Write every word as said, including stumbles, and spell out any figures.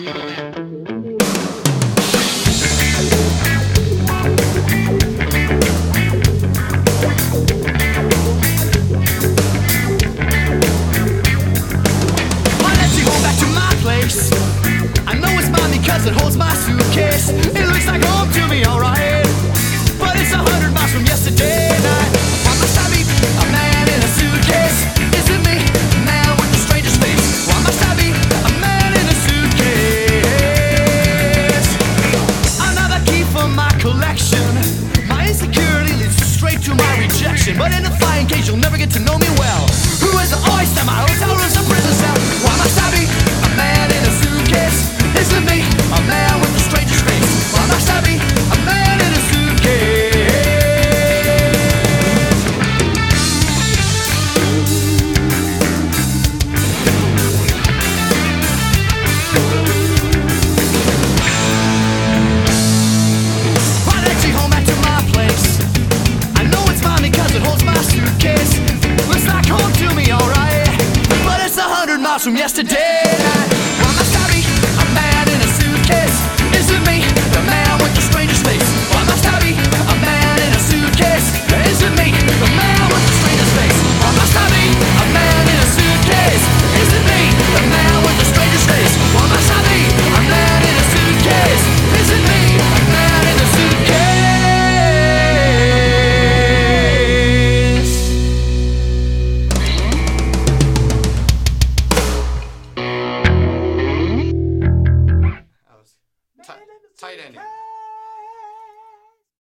I know it's mine because it holds my suitcase. It looks like home to me, alright, but it's a hundred miles from yesterday night. Why must I be a man in a suitcase? Is it me, a man with a stranger's face? Why must I be a man in a suitcase? Another key for my collection. My insecurity leads straight to my rejection, but in a flying cage you'll never get to know me well. Who is the oyster? My hotel room's a prison cell. Why must I be a man in a suitcase? Is it me, a man with a stranger's face? Why must I be a man in a suitcase? Right actually home back to my place. I know it's mine because it holds my suitcase. Looks like home to me, alright, but it's a hundred miles from yesterday night.